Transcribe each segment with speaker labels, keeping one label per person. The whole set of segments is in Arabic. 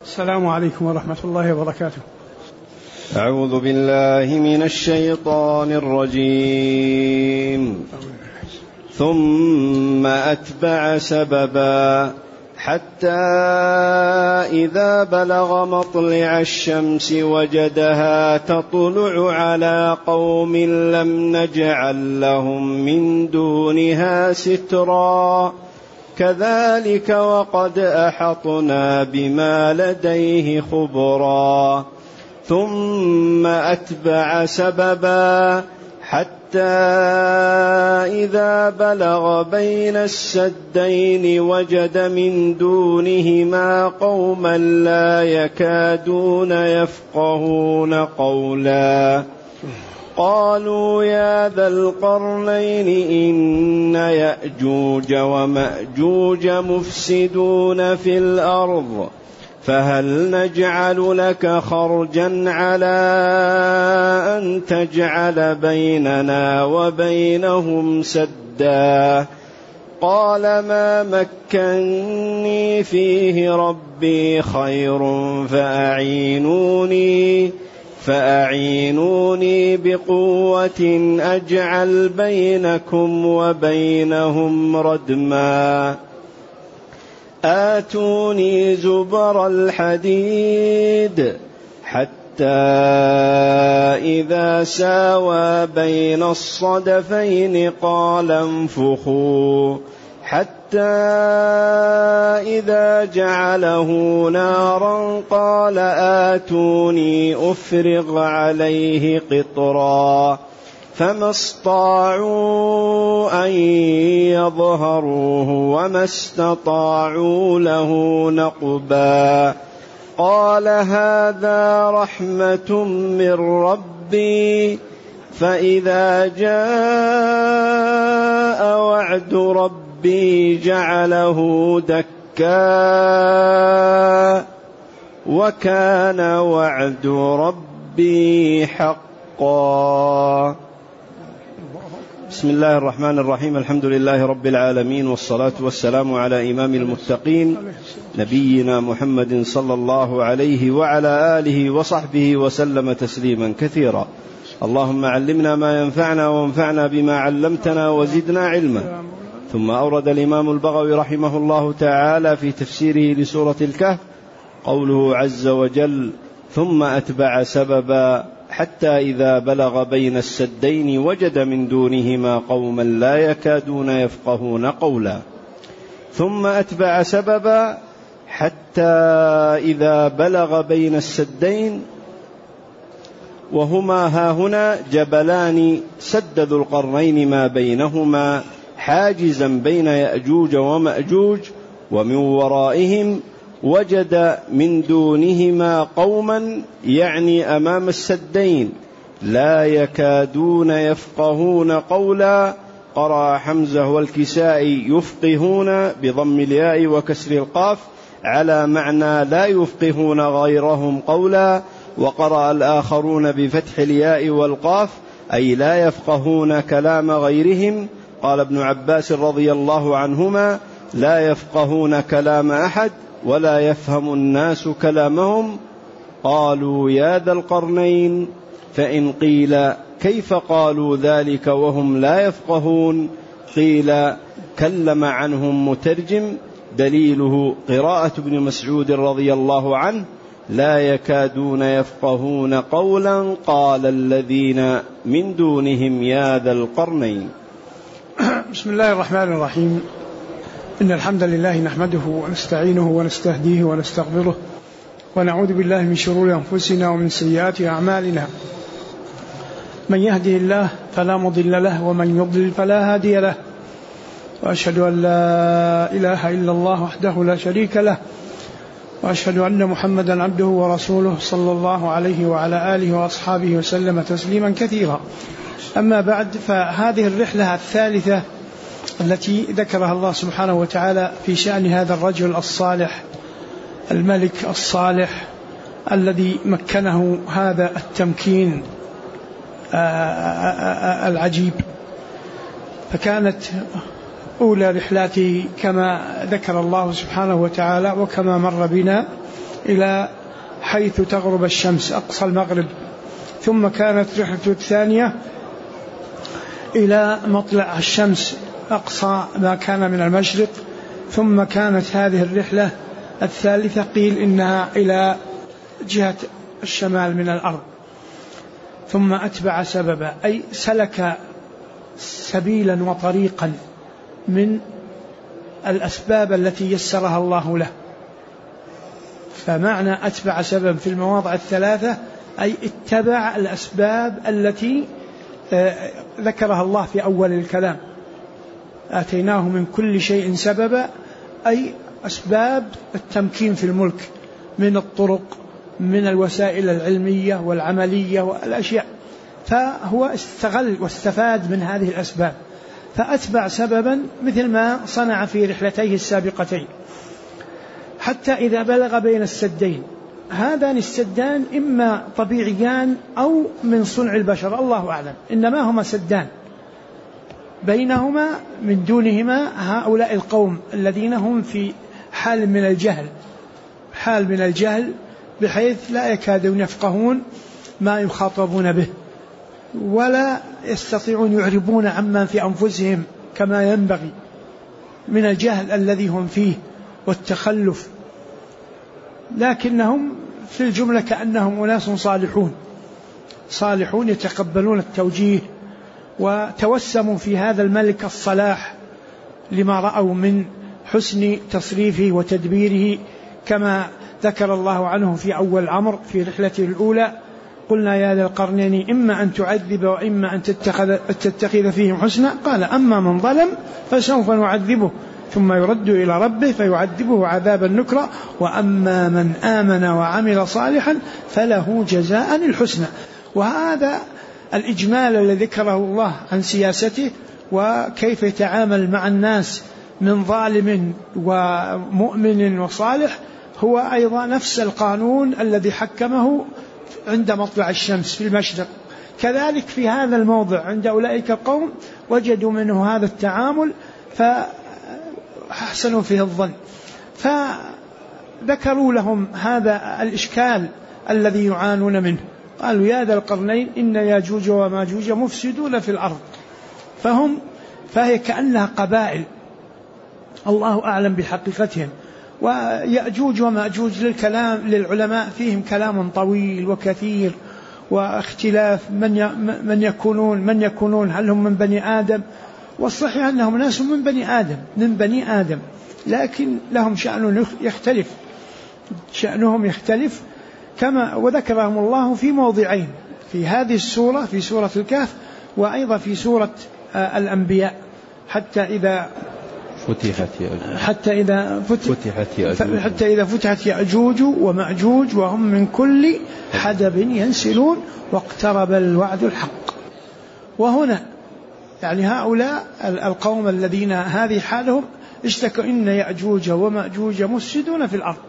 Speaker 1: السلام عليكم ورحمة الله وبركاته.
Speaker 2: أعوذ بالله من الشيطان الرجيم. ثم أتبع سببا حتى إذا بلغ مطلع الشمس وجدها تطلع على قوم لم نجعل لهم من دونها سترا كذلك وقد أحطنا بما لديه خبرا. ثم أتبع سببا حتى إذا بلغ بين السدين وجد من دونهما قوما لا يكادون يفقهون قولا. قالوا يا ذا القرنين إن يأجوج ومأجوج مفسدون في الأرض فهل نجعل لك خرجا على أن تجعل بيننا وبينهم سدا؟ قال ما مكني فيه ربي خير فأعينوني بقوة أجعل بينكم وبينهم ردما. آتوني زبر الحديد حتى إذا ساوى بين الصدفين قال انفخوا حتى إذا جعله نارا قال آتوني أفرغ عليه قطرا فما استطاعوا أن يظهروه وما استطاعوا له نقبا. قال هذا رحمة من ربي فإذا جاء وعد ربي جعله دكا وكان وعد ربي حقا. بسم الله الرحمن الرحيم. الحمد لله رب العالمين، والصلاة والسلام على إمام المتقين نبينا محمد صلى الله عليه وعلى آله وصحبه وسلم تسليما كثيرا. اللهم علمنا ما ينفعنا وانفعنا بما علمتنا وزدنا علما. ثم أورد الإمام البغوي رحمه الله تعالى في تفسيره لسورة الكهف قوله عز وجل ثم أتبع سببا حتى إذا بلغ بين السدين وجد من دونهما قوما لا يكادون يفقهون قولا. ثم أتبع سببا حتى إذا بلغ بين السدين، وهما هاهنا جبلان سد ذو القرنين ما بينهما حاجزا بين يأجوج ومأجوج، ومن ورائهم وجد من دونهما قوما يعني أمام السدين لا يكادون يفقهون قولا. قرأ حمزة والكسائي يفقهون بضم الياء وكسر القاف على معنى لا يفقهون غيرهم قولا، وقرأ الآخرون بفتح الياء والقاف أي لا يفقهون كلام غيرهم. قال ابن عباس رضي الله عنهما لا يفقهون كلام أحد ولا يفهم الناس كلامهم. قالوا يا ذا القرنين، فإن قيل كيف قالوا ذلك وهم لا يفقهون قيل كلم عنهم مترجم، دليله قراءة ابن مسعود رضي الله عنه لا يكادون يفقهون قولا قال الذين من دونهم يا ذا القرنين.
Speaker 1: بسم الله الرحمن الرحيم. إن الحمد لله نحمده ونستعينه ونستهديه ونستغفره ونعوذ بالله من شرور أنفسنا ومن سيئات أعمالنا. من يهده الله فلا مضل له ومن يضلل فلا هادي له، وأشهد أن لا إله إلا الله وحده لا شريك له، وأشهد أن محمدا عبده ورسوله صلى الله عليه وعلى آله وأصحابه وسلم تسليما كثيرا. أما بعد، فهذه الرحلة الثالثة التي ذكرها الله سبحانه وتعالى في شأن هذا الرجل الصالح الملك الصالح الذي مكنه هذا التمكين العجيب. فكانت أولى رحلاته كما ذكر الله سبحانه وتعالى وكما مر بنا إلى حيث تغرب الشمس أقصى المغرب، ثم كانت رحلته الثانية إلى مطلع الشمس أقصى ما كان من المشرق، ثم كانت هذه الرحلة الثالثة قيل إنها إلى جهة الشمال من الأرض. ثم أتبع سببا، أي سلك سبيلا وطريقا من الأسباب التي يسرها الله له. فمعنى أتبع سببا في المواضع الثلاثة أي اتبع الأسباب التي ذكرها الله في أول الكلام. آتيناه من كل شيء سببا، أي أسباب التمكين في الملك من الطرق، من الوسائل العلمية والعملية والأشياء، فهو استغل واستفاد من هذه الأسباب، فأتبع سببا مثل ما صنع في رحلتيه السابقتين، حتى إذا بلغ بين السدين. هذان السدان إما طبيعيان أو من صنع البشر، الله أعلم، إنما هما سدان بينهما من دونهما هؤلاء القوم الذين هم في حال من الجهل بحيث لا يكادون يفقهون ما يخاطبون به، ولا يستطيعون يعربون عما في أنفسهم كما ينبغي من الجهل الذي هم فيه والتخلف، لكنهم في الجملة كأنهم أناس صالحون يتقبلون التوجيه، وتوسموا في هذا الملك الصلاح لما رأوا من حسن تصريفه وتدبيره، كما ذكر الله عنه في أول الأمر في رحلته الأولى: قلنا يا ذا القرنين إما أن تعذب وإما أن تتخذ فيهم حسنا، قال أما من ظلم فسوف نعذبه ثم يرد إلى ربه فيعذبه عذابا نكرا، وأما من آمن وعمل صالحا فله جزاء الحسنى. وهذا الإجمال الذي ذكره الله عن سياسته وكيف يتعامل مع الناس من ظالم ومؤمن وصالح هو أيضا نفس القانون الذي حكمه عند مطلع الشمس في المشرق. كذلك في هذا الموضع عند أولئك القوم وجدوا منه هذا التعامل فأحسنوا فيه الظن، فذكروا لهم هذا الإشكال الذي يعانون منه. قالوا يا ذا القرنين إن ياجوج وماجوج مفسدون في الأرض، فهي كأنها قبائل الله أعلم بحقيقتهم. ويأجوج وماجوج للعلماء فيهم كلام طويل وكثير واختلاف من يكونون هل هم من بني آدم، والصحيح أنهم ناس من بني آدم لكن لهم شأنهم يختلف كما وذكرهم الله في موضعين في هذه السورة، في سورة الكهف وأيضا في سورة الأنبياء، حتى إذا فتحت يأجوج ومأجوج وهم من كل حدب ينسلون واقترب الوعد الحق. وهنا يعني هؤلاء القوم الذين هذه حالهم اشتكوا إن يأجوج ومأجوج مفسدون في الأرض،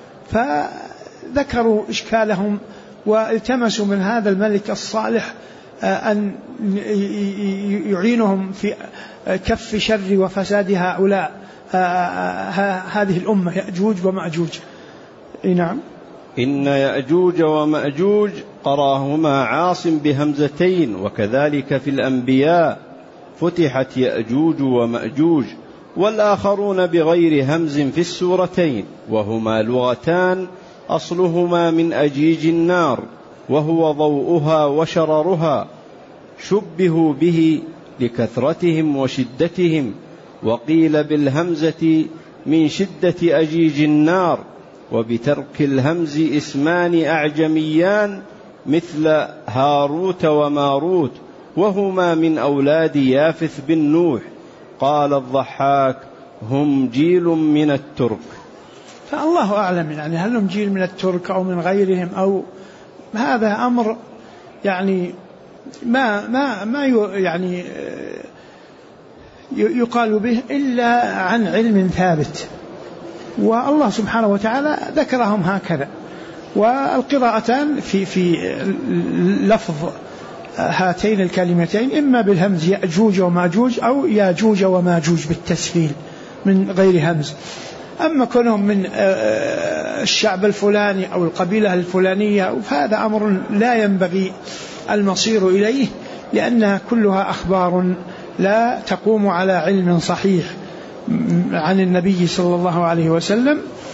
Speaker 1: فذكروا إشكالهم والتمسوا من هذا الملك الصالح أن يعينهم في كف شر وفساد هؤلاء هذه الأمة يأجوج ومأجوج. نعم.
Speaker 2: إن يأجوج ومأجوج قراهما عاصم بهمزتين، وكذلك في الأنبياء فتحت يأجوج ومأجوج، والآخرون بغير همز في السورتين، وهما لغتان أصلهما من أجيج النار وهو ضوءها وشررها، شبهوا به لكثرتهم وشدتهم، وقيل بالهمزة من شدة أجيج النار، وبترك الهمز اسمان أعجميان مثل هاروت وماروت، وهما من أولاد يافث بن نوح. قال الضحاك هم جيل من الترك.
Speaker 1: فالله أعلم يعني هل هم جيل من الترك أو من غيرهم، أو هذا أمر يعني ما يعني يقال به إلا عن علم ثابت، والله سبحانه وتعالى ذكرهم هكذا. والقراءتان في لفظ هاتين الكلمتين إما بالهمز يأجوج وماجوج أو ياجوج وماجوج بالتسهيل من غير همز. أما كونهم من الشعب الفلاني أو القبيلة الفلانية فهذا أمر لا ينبغي المصير إليه، لأنها كلها أخبار لا تقوم على علم صحيح عن النبي صلى الله عليه وسلم،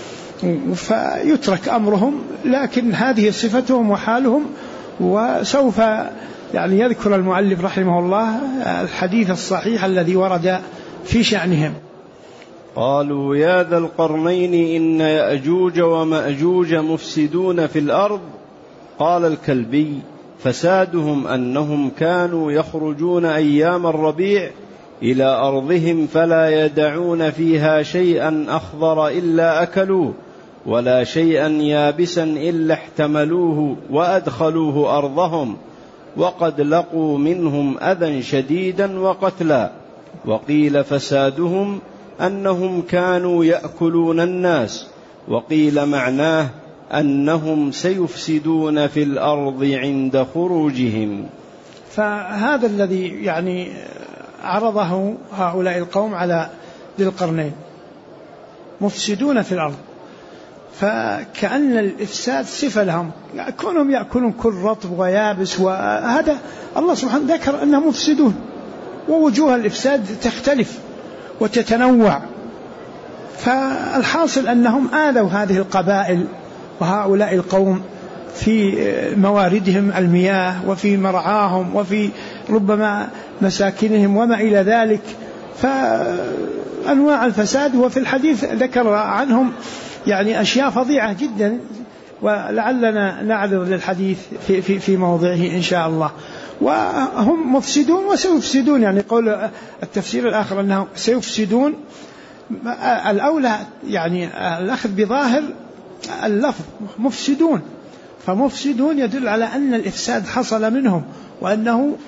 Speaker 1: فيترك أمرهم. لكن هذه صفتهم وحالهم. وسوف يعني يذكر المؤلف رحمه الله الحديث الصحيح الذي ورد في شأنهم.
Speaker 2: قالوا يا ذا القرنين إن يأجوج ومأجوج مفسدون في الأرض. قال الكلبي: فسادهم أنهم كانوا يخرجون أيام الربيع إلى أرضهم فلا يدعون فيها شيئا أخضر إلا أكلوه، ولا شيئا يابسا إلا احتملوه وأدخلوه أرضهم، وقد لقوا منهم أذى شديدا وقتلا. وقيل فسادهم أنهم كانوا يأكلون الناس، وقيل معناه أنهم سيفسدون في الأرض عند خروجهم.
Speaker 1: فهذا الذي يعني عرضه هؤلاء القوم على ذي القرنين، مفسدون في الأرض، فكأن الإفساد صفة لهم، كونهم يأكلون كل رطب ويابس، وهذا الله سبحانه ذكر أنهم مفسدون، ووجوه الإفساد تختلف وتتنوع. فالحاصل أنهم آذوا هذه القبائل وهؤلاء القوم في مواردهم المياه وفي مرعاهم وفي ربما مساكنهم وما إلى ذلك، فأنواع الفساد. وفي الحديث ذكر عنهم يعني أشياء فظيعة جدا، ولعلنا نعرض للحديث في موضعه إن شاء الله. وهم مفسدون وسيفسدون، يعني قول التفسير الآخر أنهم سيفسدون، الأولى يعني الأخذ بظاهر اللفظ مفسدون، فمفسدون يدل على أن الإفساد حصل منهم وأنه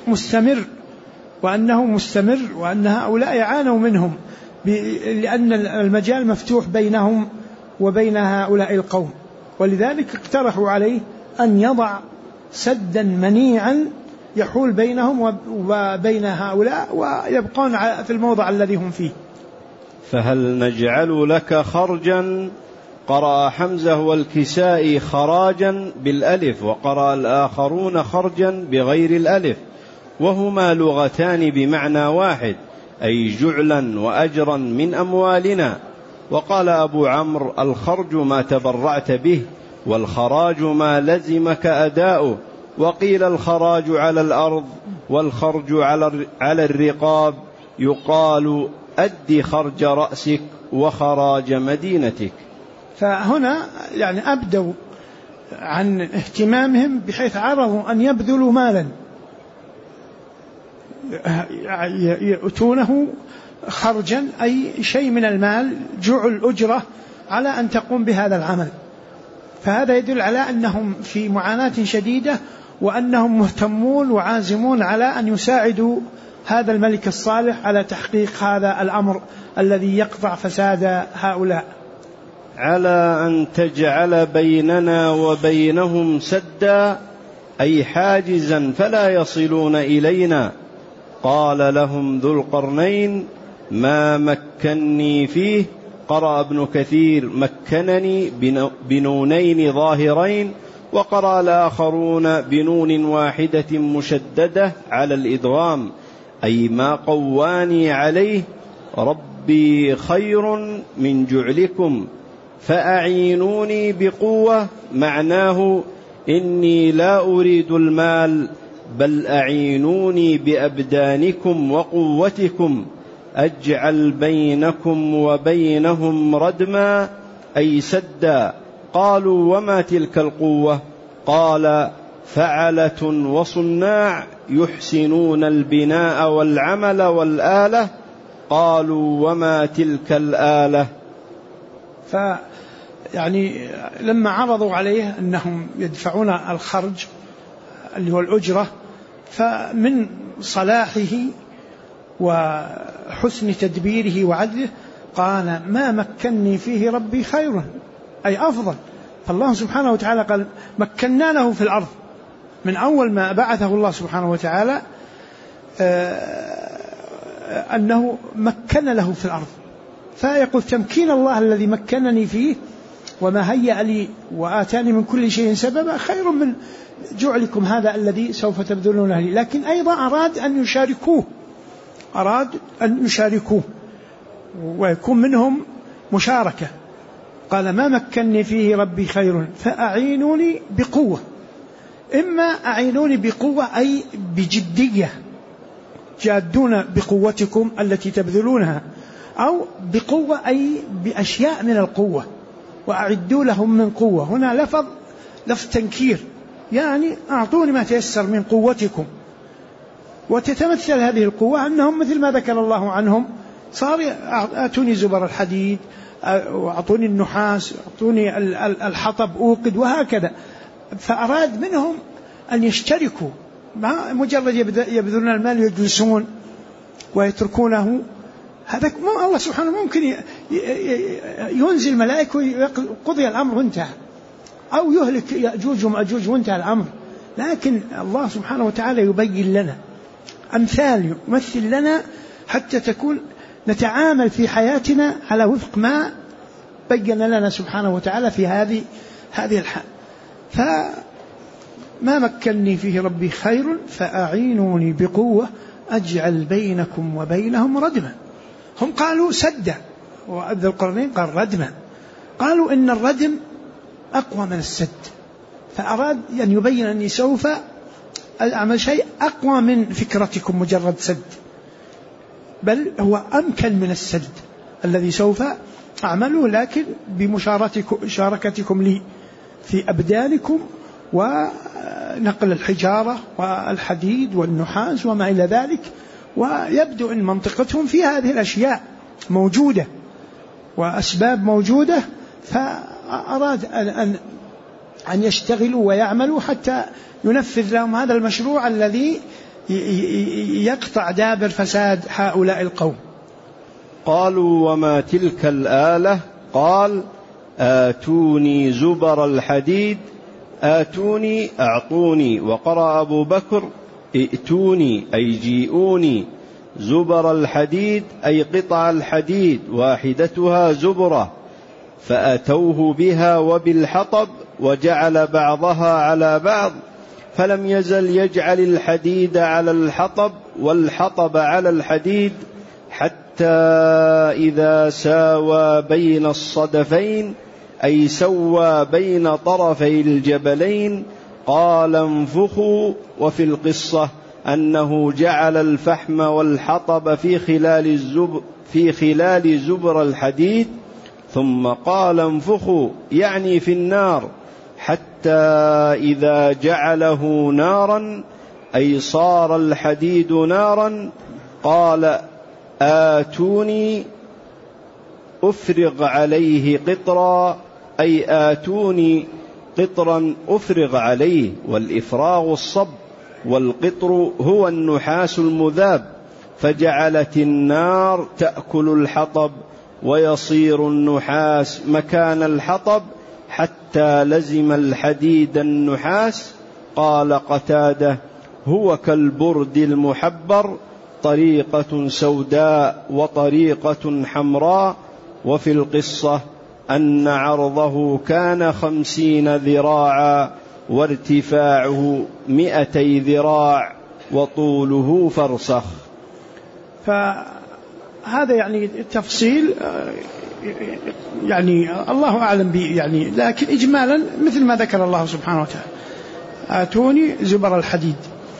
Speaker 1: مستمر وأن هؤلاء يعانوا منهم، لأن المجال مفتوح بينهم وبين هؤلاء القوم. ولذلك اقترحوا عليه أن يضع سدا منيعا يحول بينهم وبين هؤلاء ويبقون في الموضع الذي هم فيه.
Speaker 2: فهل نجعل لك خرجا؟ قرأ حمزة والكسائي خراجا بالألف، وقرأ الآخرون خرجا بغير الألف، وهما لغتان بمعنى واحد، أي جعلا وأجرا من أموالنا. وقال أبو عمرو: الخرج ما تبرعت به، والخراج ما لزمك أداؤه. وقيل الخراج على الأرض والخرج على الرقاب، يقال أدي خرج رأسك وخراج مدينتك.
Speaker 1: فهنا يعني أبدوا عن اهتمامهم بحيث عرضوا أن يبذلوا مالا يؤتونه خرجا، أي شيء من المال، جعل أجرة على أن تقوم بهذا العمل. فهذا يدل على أنهم في معاناة شديدة، وأنهم مهتمون وعازمون على أن يساعدوا هذا الملك الصالح على تحقيق هذا الأمر الذي يقطع فساد هؤلاء.
Speaker 2: على أن تجعل بيننا وبينهم سدا، أي حاجزا فلا يصلون إلينا. قال لهم ذو القرنين: ما مكني فيه. قرأ ابن كثير: مكنني بنونين ظاهرين، وقرأ الآخرون بنون واحدة مشددة على الإدغام، أي ما قواني عليه ربي خير من جعلكم فأعينوني بقوة. معناه إني لا أريد المال، بل أعينوني بأبدانكم وقوتكم، أجعل بينكم وبينهم ردما، أي سدا. قالوا: وما تلك القوة؟ قال: فعلة وصناع يحسنون البناء والعمل والآلة. قالوا: وما تلك الآلة؟
Speaker 1: يعني لما عرضوا عليه أنهم يدفعون الخرج اللي هو الأجرة، فمن صلاحه وحسن تدبيره وعدله قال: ما مكنني فيه ربي خير، أي أفضل. فالله سبحانه وتعالى قال: مكنا له في الأرض من أول ما بعثه الله سبحانه وتعالى، أنه مكن له في الأرض، فيقول تمكين الله الذي مكنني فيه وما هيأ لي وآتاني من كل شيء سببا خير من جعلكم هذا الذي سوف تبذلونه لي. لكن أيضا أراد أن يشاركوه ويكون منهم مشاركة. قال ما مكنني فيه ربي خير فأعينوني بقوة. إما أعينوني بقوة أي بجدية، جادون بقوتكم التي تبذلونها، أو بقوة أي بأشياء من القوة، وأعدوا لهم من قوة. هنا لفظ تنكير، يعني أعطوني ما تيسر من قوتكم. وتتمثل هذه القوة أنهم مثل ما ذكر الله عنهم صار آتوني زبر الحديد، وأعطوني النحاس، أعطوني الحطب أوقد، وهكذا. فأراد منهم أن يشتركوا، ما مجرد يبذلون المال يجلسون ويتركونه. هذا الله سبحانه ممكن ينزل ملائكة ويقضي الأمر وانتهى، أو يهلك يأجوج ومأجوج وانتهى الأمر. لكن الله سبحانه وتعالى يبين لنا أمثال، يمثل لنا حتى تكون نتعامل في حياتنا على وفق ما بين لنا سبحانه وتعالى في هذه الحال. فما مكنني فيه ربي خير فأعينوني بقوة أجعل بينكم وبينهم ردما. هم قالوا سد، وذو القرنين قال ردما. قالوا إن الردم أقوى من السد، فأراد أن يبين أني سوف أعمل شيء أقوى من فكرتكم مجرد سد، بل هو أمكن من السد الذي سوف أعمله، لكن بمشاركتكم لي في أبدانكم ونقل الحجارة والحديد والنحاس وما إلى ذلك. ويبدو أن منطقتهم في هذه الأشياء موجودة وأسباب موجودة، فأراد أن يشتغلوا ويعملوا حتى ينفذ لهم هذا المشروع الذي يقطع دابر فساد هؤلاء القوم.
Speaker 2: قالوا وما تلك الآلة؟ قال آتوني زبر الحديد. آتوني أعطوني، وقرأ أبو بكر ائتوني أي جيئوني. زبر الحديد أي قطع الحديد واحدتها زبرة، فأتوه بها وبالحطب وجعل بعضها على بعض، فلم يزل يجعل الحديد على الحطب والحطب على الحديد، حتى إذا ساوى بين الصدفين أي سوى بين طرفي الجبلين قال انفخوا. وفي القصة أنه جعل الفحم والحطب في خلال زبر الحديد، ثم قال انفخوا يعني في النار، حتى إذا جعله نارا أي صار الحديد نارا قال آتوني أفرغ عليه قطرا، أي آتوني قطرا أفرغ عليه. والإفراغ الصب، والقطر هو النحاس المذاب. فجعلت النار تأكل الحطب ويصير النحاس مكان الحطب حتى لزم الحديد النحاس. قال قتادة هو كالبرد المحبر، طريقة سوداء وطريقة حمراء. وفي القصة أن عرضه كان 50 ذراعا وارتفاعه 200 ذراع وطوله فرسخ.
Speaker 1: فهذا يعني تفصيل يعني الله أعلم به يعني، لكن إجمالا مثل ما ذكر الله سبحانه وتعالى آتوني زبر الحديد،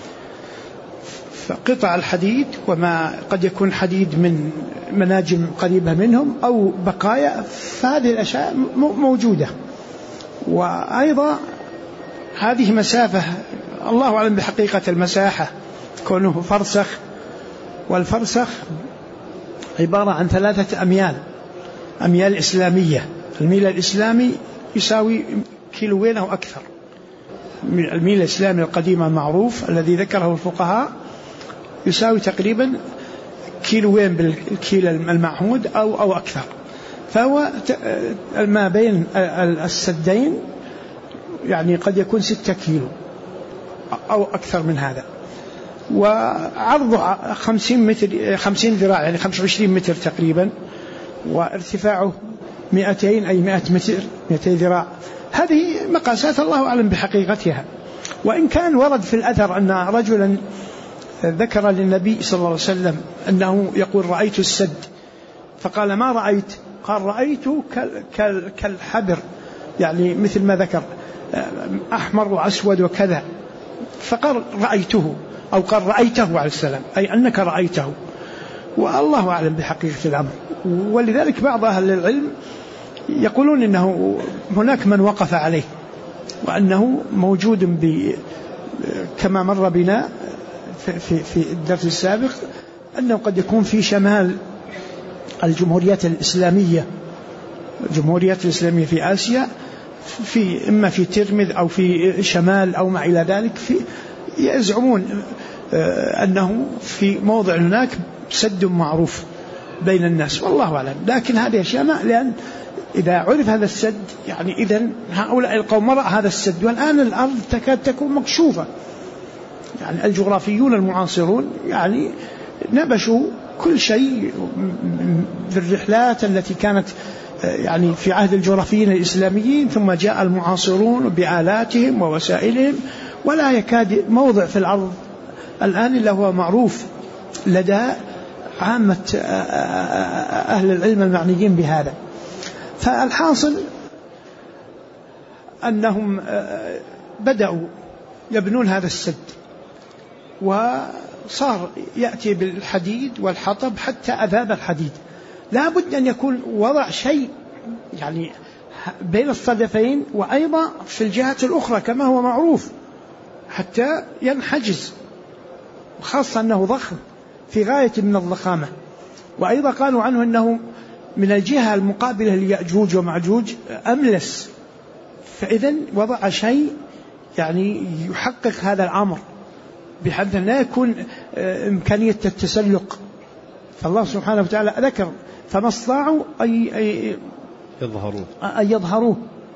Speaker 1: فقطع الحديد وما قد يكون حديد من مناجم قريبة منهم أو بقايا، فهذه الأشياء موجودة. وأيضا هذه مسافة الله أعلم بحقيقة المساحة، كونه فرسخ، والفرسخ عبارة عن 3 أميال إسلامية. الميل الإسلامي يساوي 2 كيلو أو أكثر. الميل الإسلامي القديم المعروف الذي ذكره الفقهاء يساوي تقريبا 2 كيلو بالكيل المعهود أو أكثر. فهو ما بين السدين يعني قد يكون 6 كيلو أو أكثر من هذا، وعرضه 50 ذراع يعني 25 متر تقريبا، وارتفاعه 200 أي 100 متر 200 ذراع. هذه مقاسات الله أعلم بحقيقتها. وإن كان ورد في الأثر أن رجلا ذكر للنبي صلى الله عليه وسلم أنه يقول رأيت السد، فقال ما رأيت؟ قال رأيت كالحبر، يعني مثل ما ذكر أحمر وأسود وكذا، فقال رأيته، أو قال رأيته عليه السلام، أي أنك رأيته. والله أعلم بحقيقة الأمر. ولذلك بعض أهل العلم يقولون إنه هناك من وقف عليه، وأنه موجود كما مر بنا في الدرس السابق، أنه قد يكون في شمال الجمهوريات الإسلامية في آسيا، إما في ترمذ أو في شمال أو ما إلى ذلك، يزعمون أنه في موضع هناك سد معروف بين الناس، والله أعلم. لكن هذه أشياء، لأن إذا عرف هذا السد يعني إذن هؤلاء القوم رأى هذا السد، والآن الأرض تكاد تكون مكشوفة. يعني الجغرافيون المعاصرون يعني نبشوا كل شيء في الرحلات التي كانت يعني في عهد الجغرافيين الإسلاميين، ثم جاء المعاصرون بآلاتهم ووسائلهم، ولا يكاد موضع في الأرض الآن إلا هو معروف لدى عامة أهل العلم المعنيين بهذا. فالحاصل أنهم بدأوا يبنون هذا السد، وصار يأتي بالحديد والحطب حتى أذاب الحديد. لا بد أن يكون وضع شيء يعني بين الصدفين وأيضا في الجهات الأخرى كما هو معروف حتى ينحجز، خاصة أنه ضخم في غاية من الضخامة. وأيضا قالوا عنه أنه من الجهة المقابلة ليأجوج ومعجوج أملس، فإذن وضع شيء يعني يحقق هذا الأمر بحيث لا يكون إمكانية التسلق. فالله سبحانه وتعالى ذكر فما استطاعوا أن يظهروه،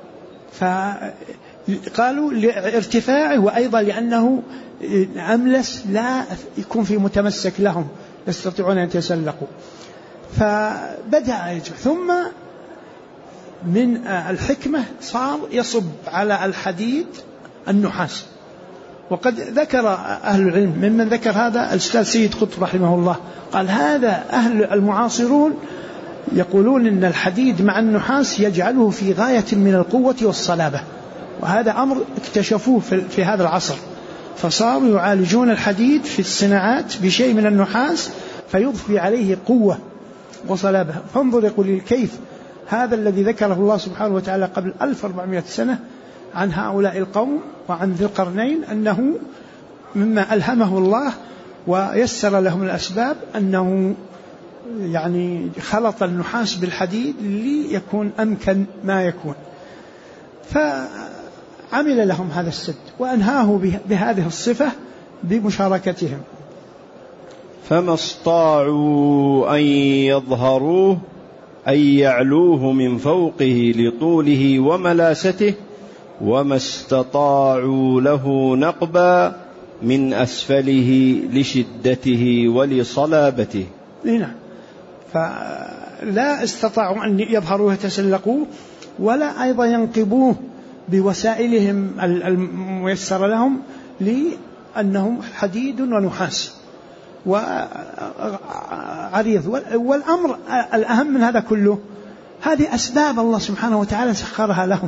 Speaker 1: فقالوا لارتفاعه، وأيضا لأنه أملس لا يكون في متمسك لهم، يستطيعون أن يتسلقوا. فبدأ يجب، ثم من الحكمة صار يصب على الحديد النحاس. وقد ذكر أهل العلم ممن ذكر هذا الأستاذ سيد قطب رحمه الله، قال هذا أهل المعاصرون يقولون إن الحديد مع النحاس يجعله في غاية من القوة والصلابة، وهذا أمر اكتشفوه في هذا العصر، فصاروا يعالجون الحديد في الصناعات بشيء من النحاس فيضفي عليه قوة وصلابة. فانظر يقول كيف هذا الذي ذكره الله سبحانه وتعالى قبل 1400 سنة عن هؤلاء القوم وعن ذي القرنين، أنه مما ألهمه الله ويسر لهم الأسباب أنه يعني خلط النحاس بالحديد ليكون أمكن ما يكون. فعمل لهم هذا السد وأنهاه بهذه الصفة بمشاركتهم.
Speaker 2: فما استطاعوا أن يظهروه أي يعلوه من فوقه لطوله وملاسته، وما استطاعوا له نقبا من أسفله لشدته ولصلابته.
Speaker 1: نعم، فلا استطاعوا أن يظهروه يتسلقوه، ولا أيضا ينقبوه بوسائلهم الميسر لهم، لأنهم حديد ونحاس وعريض. والأمر الأهم من هذا كله هذه أسباب الله سبحانه وتعالى سخرها لهم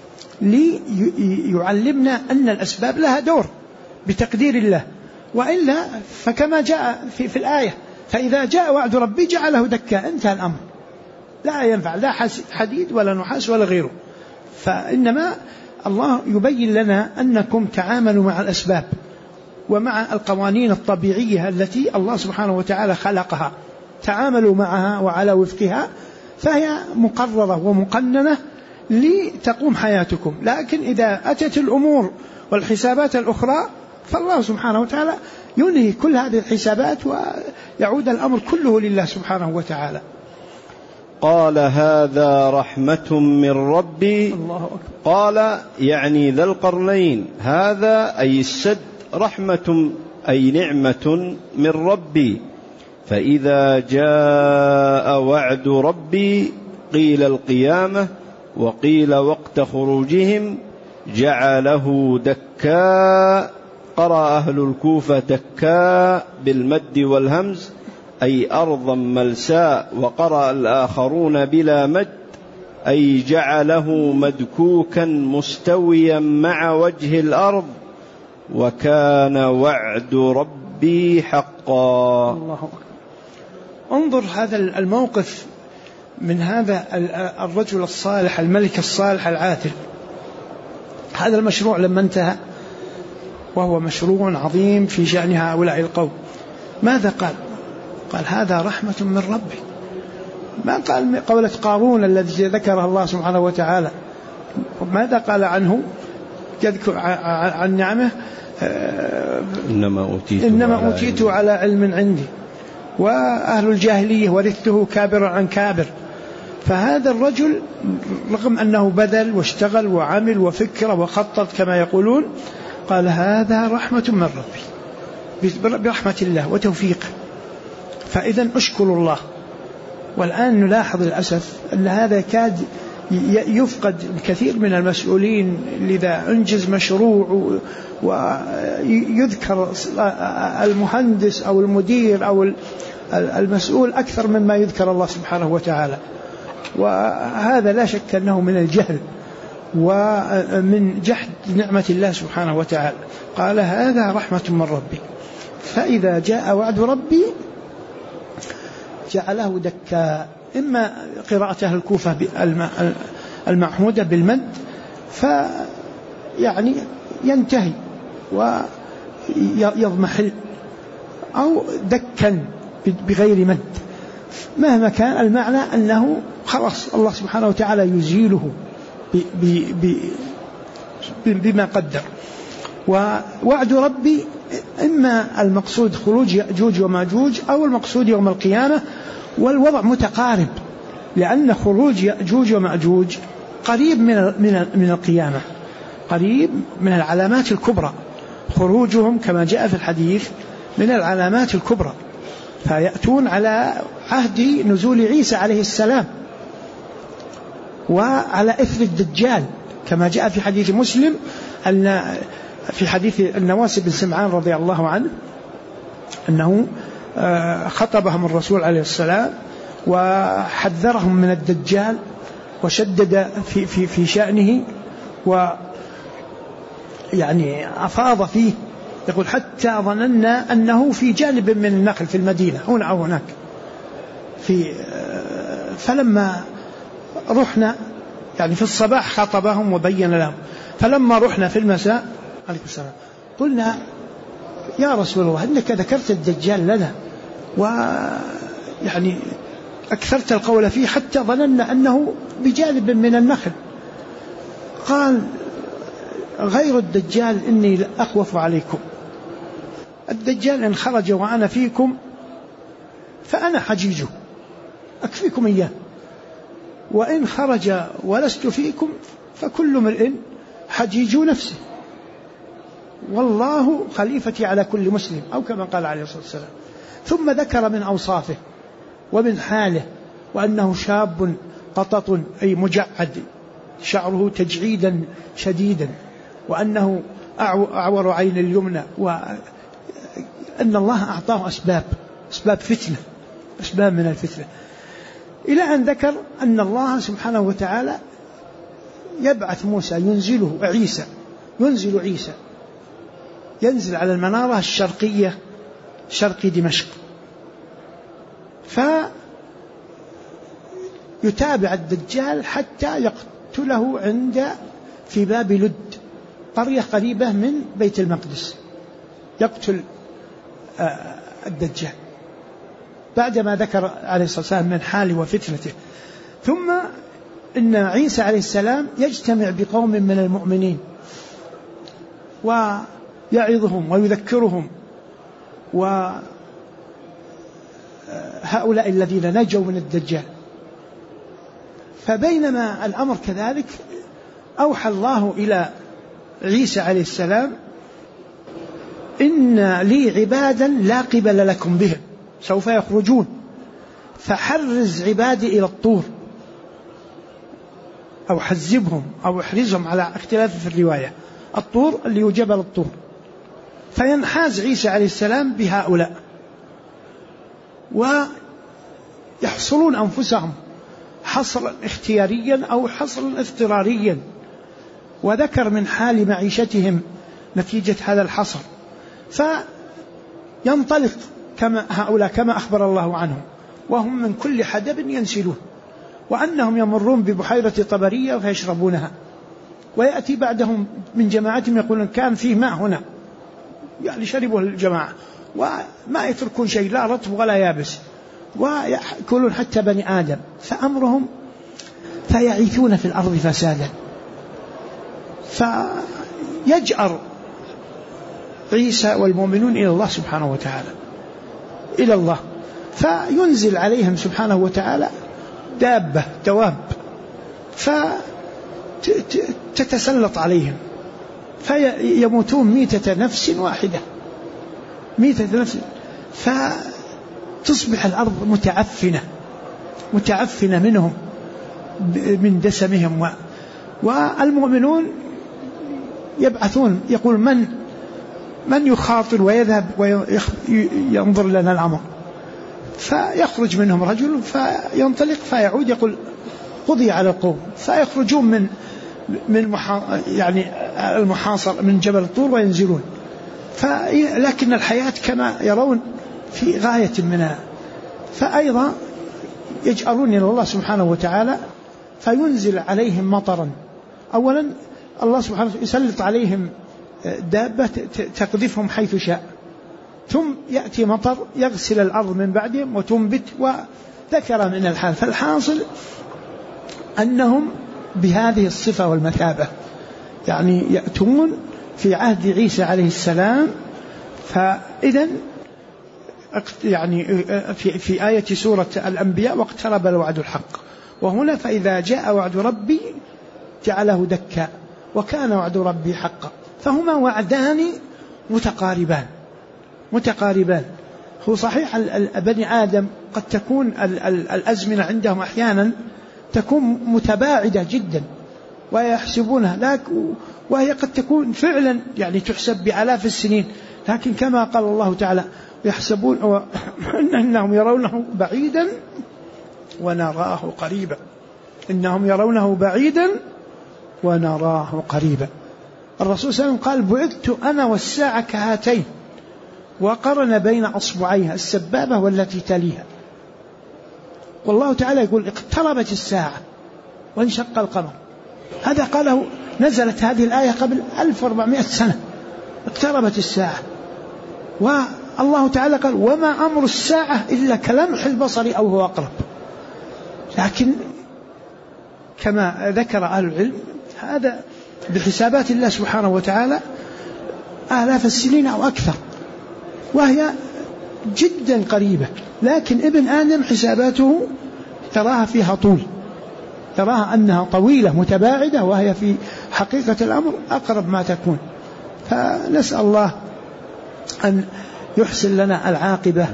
Speaker 1: ليعلمنا أن الأسباب لها دور بتقدير الله، وإلا فكما جاء في الآية فإذا جاء وعد ربي جعله دكا، انتهى الأمر، لا ينفع لا حديد ولا نحاس ولا غيره. فإنما الله يبين لنا أنكم تعاملوا مع الأسباب ومع القوانين الطبيعية التي الله سبحانه وتعالى خلقها، تعاملوا معها وعلى وفقها، فهي مقررة ومقننة لتقوم حياتكم. لكن إذا أتت الأمور والحسابات الأخرى فالله سبحانه وتعالى ينهي كل هذه الحسابات ويعود الأمر كله لله سبحانه وتعالى.
Speaker 2: قال هذا رحمة من ربي.
Speaker 1: الله أكبر.
Speaker 2: قال يعني ذا القرنين، هذا أي السد رحمة أي نعمة من ربي، فإذا جاء وعد ربي قيل القيامة وقيل وقت خروجهم جعله دكا. قرأ أهل الكوفة دكا بالمد والهمز أي أرضا ملساء، وقرأ الآخرون بلا مد أي جعله مدكوكا مستويا مع وجه الأرض، وكان وعد ربي حقا.
Speaker 1: الله أكبر. انظر هذا الموقف من هذا الرجل الصالح الملك الصالح العادل. هذا المشروع لما انتهى، وهو مشروع عظيم في شأن هؤلاء القوم، ماذا قال؟ قال هذا رحمة من ربي. ما قال قولة قارون الذي ذكرها الله سبحانه وتعالى، ماذا قال عنه؟ يذكر عن نعمه إنما أوتيت على علم عندي، وأهل الجاهلية ورثته كابرا عن كابر. فهذا الرجل رغم أنه بذل واشتغل وعمل وفكر وخطط كما يقولون، قال هذا رحمة من ربي، برحمة الله وتوفيقه. فإذا أشكر الله. والآن نلاحظ للأسف أن هذا كاد يفقد الكثير من المسؤولين. لذا أنجز مشروع ويذكر المهندس أو المدير أو المسؤول أكثر مما يذكر الله سبحانه وتعالى، وهذا لا شك أنه من الجهل ومن جحد نعمة الله سبحانه وتعالى. قال هذا رحمة من ربي، فإذا جاء وعد ربي جعله دكا. إما قراءة أهل الكوفة المعهودة بالمد فيعني ينتهي ويضمحل، أو دكا بغير مد. مهما كان المعنى أنه خلاص الله سبحانه وتعالى يزيله بما قدر. ووعد ربي إما المقصود خروج يأجوج وماجوج، أو المقصود يوم القيامة، والوضع متقارب، لأن خروج يأجوج وماجوج قريب من القيامة، قريب من العلامات الكبرى. خروجهم كما جاء في الحديث من العلامات الكبرى، فيأتون على عهد نزول عيسى عليه السلام وعلى إثر الدجال، كما جاء في حديث مسلم أن في حديث النواس بن سمعان رضي الله عنه أنه خطبهم الرسول عليه السلام وحذرهم من الدجال وشدد في شأنه، ويعني أفاض فيه. يقول حتى ظننا أنه في جانب من النخل في المدينة هنا أو هناك. فلما رحنا يعني في الصباح خطبهم وبين لهم، فلما رحنا في المساء عليكم السلام قلنا يا رسول الله إنك ذكرت الدجال لنا ويعني أكثرت القول فيه حتى ظننا أنه بجانب من النخل. قال غير الدجال إني أخوف عليكم، الدجال إن خرج وأنا فيكم فأنا حجيجه أكفيكم إياه، وإن خرج ولست فيكم فكل امرئ حجيج نفسه، والله خليفتي على كل مسلم، أو كما قال عليه الصلاة والسلام. ثم ذكر من أوصافه ومن حاله، وأنه شاب قطط أي مجعد شعره تجعيدا شديدا، وأنه أعور عين اليمنى، وأن الله أعطاه أسباب فتنة، أسباب من الفتنة، إلى أن ذكر أن الله سبحانه وتعالى يبعث موسى ينزل عيسى ينزل على المنارة الشرقية شرق دمشق، فيتابع الدجال حتى يقتله في باب لد، قرية قريبة من بيت المقدس، يقتل الدجال بعدما ذكر عليه الصلاة والسلام من حاله وفتنته. ثم إن عيسى عليه السلام يجتمع بقوم من المؤمنين ويعظهم ويذكرهم، وهؤلاء الذين نجوا من الدجال. فبينما الأمر كذلك أوحى الله إلى عيسى عليه السلام إن لي عبادا لا قبل لكم بهم، سوف يخرجون، فحرز عبادي إلى الطور، أو حزبهم أو احرزهم على اختلاف في الرواية. الطور اللي هو جبل الطور، فينحاز عيسى عليه السلام بهؤلاء ويحصرون أنفسهم حصرا اختياريا أو حصرا اضطراريا. وذكر من حال معيشتهم نتيجة هذا الحصر، فينطلق هؤلاء كما أخبر الله عنهم، وهم من كل حدب ينسلون، وأنهم يمرون ببحيرة طبرية فيشربونها، ويأتي بعدهم من جماعتهم يقولون كان فيه ماء هنا، يعني شربوا الجماعة وما يتركون شيء لا رطب ولا يابس، ويأكلون حتى بني آدم، فأمرهم فيعيثون في الأرض فسادا. فيجأر عيسى والمؤمنون إلى الله سبحانه وتعالى، إلى الله، فينزل عليهم سبحانه وتعالى دواب فتتسلط عليهم فيموتون ميتة نفس واحدة، ميتة نفس، فتصبح الأرض متعفنة منهم من دسمهم. والمؤمنون يبعثون، يقول من يخاطر ويذهب وينظر لنا الأمر، فيخرج منهم رجل فينطلق فيعود يقول قضي على القوم، فيخرجون من يعني المحاصر من جبل الطور وينزلون. لكن الحياة كما يرون في غاية منها، فأيضا يجأرون إلى الله سبحانه وتعالى فينزل عليهم مطرا. أولا الله سبحانه يسلط عليهم دابة تقذفهم حيث شاء، ثم يأتي مطر يغسل الأرض من بعدهم وتنبت، وذكر من الحال. فالحاصل أنهم بهذه الصفة والمثابة، يعني يأتون في عهد عيسى عليه السلام. فإذن يعني في آية سورة الأنبياء واقترب الوعد الحق، وهنا فإذا جاء وعد ربي جعله دكا وكان وعد ربي حقا. فهما وعدان متقاربان. هو صحيح بني آدم قد تكون الأزمنة عندهم أحيانا تكون متباعدة جدا ويحسبونها، وهي قد تكون فعلا يعني تحسب بآلاف السنين، لكن كما قال الله تعالى يحسبون أنهم يرونه بعيدا ونراه قريبا، إنهم يرونه بعيدا ونراه قريبا. الرسول صلى الله عليه وسلم قال بعثت أنا والساعة كهاتين، وقرن بين أصبعيها السبابة والتي تليها. والله تعالى يقول اقتربت الساعة وانشق القمر، هذا قاله نزلت هذه الآية قبل 1400 سنة، اقتربت الساعة. والله تعالى قال وما أمر الساعة إلا كلمح البصر أو هو أقرب. لكن كما ذكر أهل العلم هذا بحسابات الله سبحانه وتعالى آلاف السنين أو أكثر، وهي جدا قريبة، لكن ابن آدم حساباته تراها فيها طول، تراها أنها طويلة متباعدة، وهي في حقيقة الأمر أقرب ما تكون. فنسأل الله أن يحسن لنا العاقبة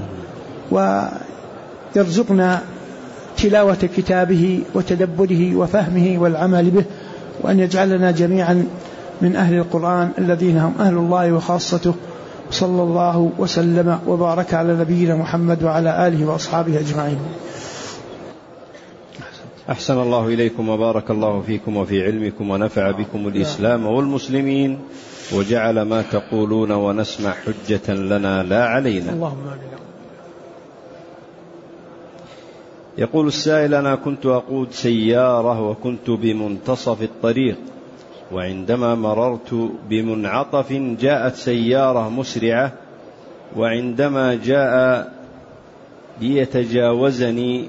Speaker 1: ويرزقنا تلاوة كتابه وتدبره وفهمه والعمل به، وأن يجعلنا جميعا من أهل القرآن الذين هم أهل الله وخاصته. صلى الله وسلم وبارك على نبينا محمد وعلى آله وأصحابه أجمعين.
Speaker 2: أحسن الله إليكم وبارك الله فيكم وفي علمكم ونفع بكم الإسلام والمسلمين، وجعل ما تقولون ونسمع حجة لنا لا علينا.
Speaker 1: اللهم آمين.
Speaker 2: يقول السائل أنا كنت أقود سيارة وكنت بمنتصف الطريق، وعندما مررت بمنعطف جاءت سيارة مسرعة، وعندما جاء ليتجاوزني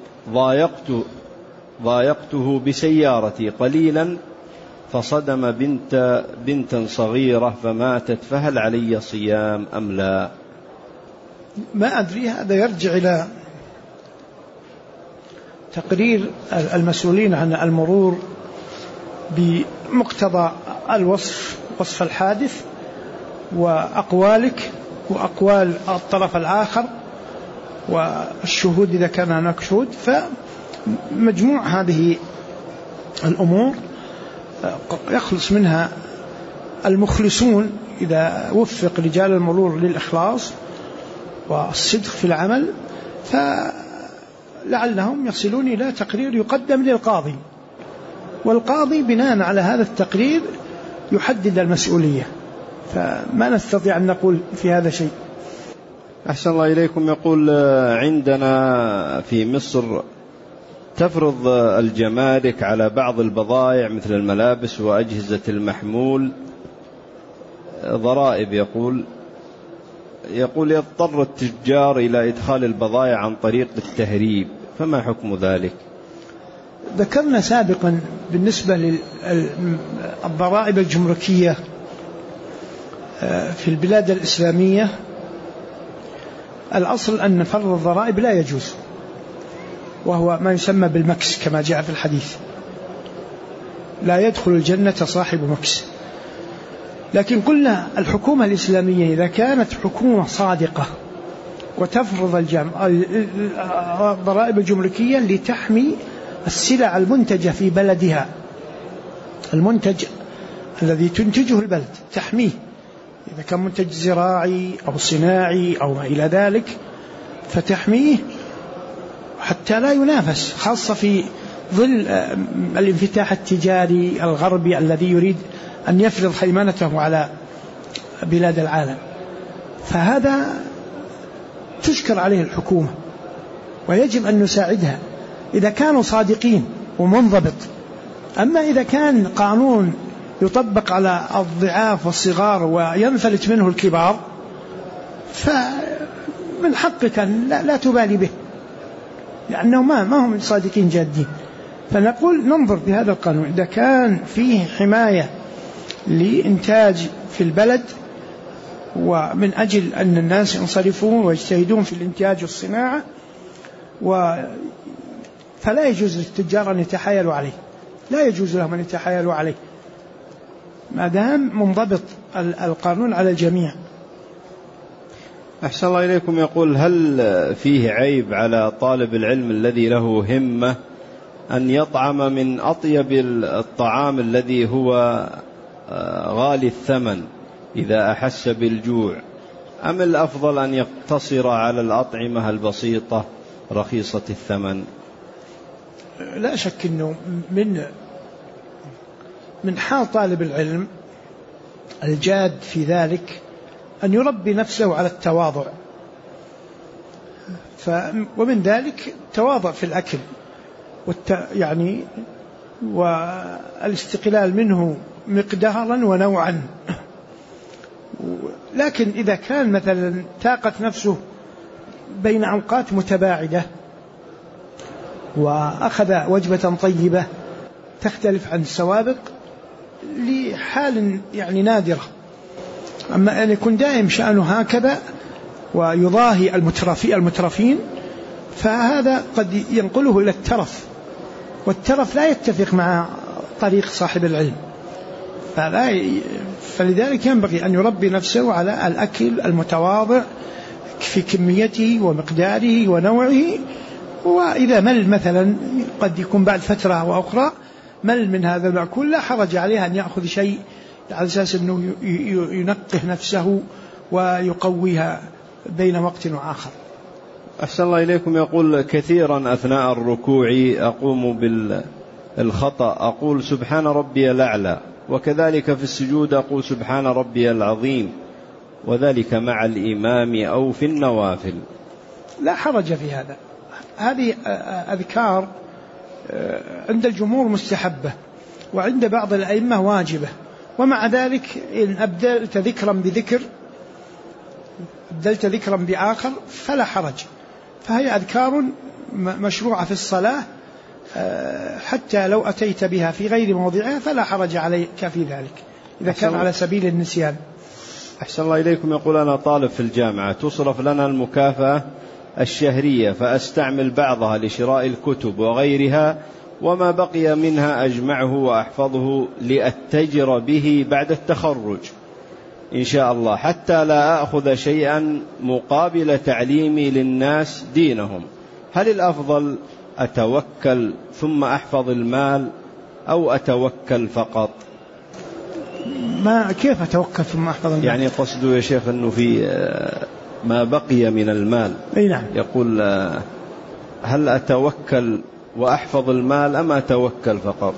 Speaker 2: ضايقته بسيارتي قليلا فصدم بنتا صغيرة فماتت، فهل علي صيام أم لا؟
Speaker 1: ما أدري، هذا يرجع إلى تقرير المسؤولين عن المرور بمقتضى وصف الحادث وأقوالك وأقوال الطرف الآخر والشهود إذا كان هناك شهود. فمجموع هذه الأمور يخلص منها المخلصون إذا وفق رجال المرور للإخلاص والصدق في العمل، فلعلهم يصلون إلى تقرير يقدم للقاضي، والقاضي بناء على هذا التقرير يحدد المسؤولية. فما نستطيع أن نقول في هذا شيء.
Speaker 2: أحسن الله إليكم. يقول عندنا في مصر تفرض الجمارك على بعض البضائع مثل الملابس وأجهزة المحمول ضرائب. يقول يضطر التجار إلى إدخال البضائع عن طريق التهريب، فما حكم ذلك؟
Speaker 1: ذكرنا سابقا بالنسبة للضرائب الجمركية في البلاد الإسلامية الأصل أن فرض الضرائب لا يجوز، وهو ما يسمى بالمكس كما جاء في الحديث: لا يدخل الجنة صاحب مكس. لكن قلنا الحكومة الإسلامية إذا كانت حكومة صادقة وتفرض الضرائب الجمركية لتحمي السلع المنتجة في بلدها، المنتج الذي تنتجه البلد تحميه، إذا كان منتج زراعي أو صناعي أو ما إلى ذلك، فتحميه حتى لا ينافس، خاصة في ظل الانفتاح التجاري الغربي الذي يريد أن يفرض هيمنته على بلاد العالم. فهذا تشكر عليه الحكومة ويجب أن نساعدها إذا كانوا صادقين ومنضبط. أما إذا كان قانون يطبق على الضعاف والصغار وينفلت منه الكبار، فمن حقك أن لا تبالي به، لأنه ما هم صادقين جادين. فنقول ننظر بهذا القانون إذا كان فيه حماية لإنتاج في البلد ومن أجل أن الناس ينصرفون ويجتهدون في الإنتاج والصناعة، فلا يجوز للتجار أن يتحايلوا عليه، لا يجوز لهم أن يتحايلوا عليه ما دام منضبط القانون على الجميع.
Speaker 2: أحسن الله إليكم. يقول هل فيه عيب على طالب العلم الذي له همة أن يطعم من أطيب الطعام الذي هو غالي الثمن إذا أحس بالجوع، أم الأفضل أن يقتصر على الأطعمة البسيطة رخيصة الثمن؟
Speaker 1: لا شك أنه من حال طالب العلم الجاد في ذلك أن يربي نفسه على التواضع، ومن ذلك تواضع في الأكل والاستقلال منه مقدارا ونوعا. لكن إذا كان مثلا تاقت نفسه بين أوقات متباعدة وأخذ وجبة طيبة تختلف عن السوابق لحال نادرة، أما أن يكون دائم شأنه هكذا ويضاهي المترفين، فهذا قد ينقله إلى الترف، والترف لا يتفق مع طريق صاحب العلم. فلذلك ينبغي أن يربي نفسه على الأكل المتواضع في كميته ومقداره ونوعه. وإذا مل مثلا قد يكون بعد فترة وأخرى مل من هذا المأكول، لا حرج عليه أن يأخذ شيء على أساس أنه ينقه نفسه ويقويها بين وقت وآخر.
Speaker 2: أحسن الله إليكم. يقول كثيرا أثناء الركوع أقوم بالخطأ، أقول سبحان ربي الأعلى، وكذلك في السجود أقول سبحان ربي العظيم، وذلك مع الإمام أو في النوافل.
Speaker 1: لا حرج في هذا، هذه أذكار عند الجمهور مستحبة، وعند بعض الأئمة واجبة، ومع ذلك إن أبدلت ذكرا بذكر أبدلت ذكرا بآخر فلا حرج، فهي أذكار مشروعة في الصلاة، حتى لو أتيت بها في غير موضعها فلا حرج عليك في ذلك إذا كان على سبيل النسيان.
Speaker 2: أحسن الله إليكم. يقول أنا طالب في الجامعة، تصرف لنا المكافأة الشهرية فأستعمل بعضها لشراء الكتب وغيرها، وما بقي منها أجمعه وأحفظه لأتجر به بعد التخرج. إن شاء الله حتى لا أخذ شيئا مقابل تعليمي للناس دينهم، هل الأفضل أتوكل ثم أحفظ المال أو أتوكل فقط؟
Speaker 1: ما كيف أتوكل ثم أحفظ المال؟
Speaker 2: يعني قصده يا شيخ أنه في ما بقي من المال.
Speaker 1: أي نعم.
Speaker 2: يقول هل أتوكل وأحفظ المال أم أتوكل فقط؟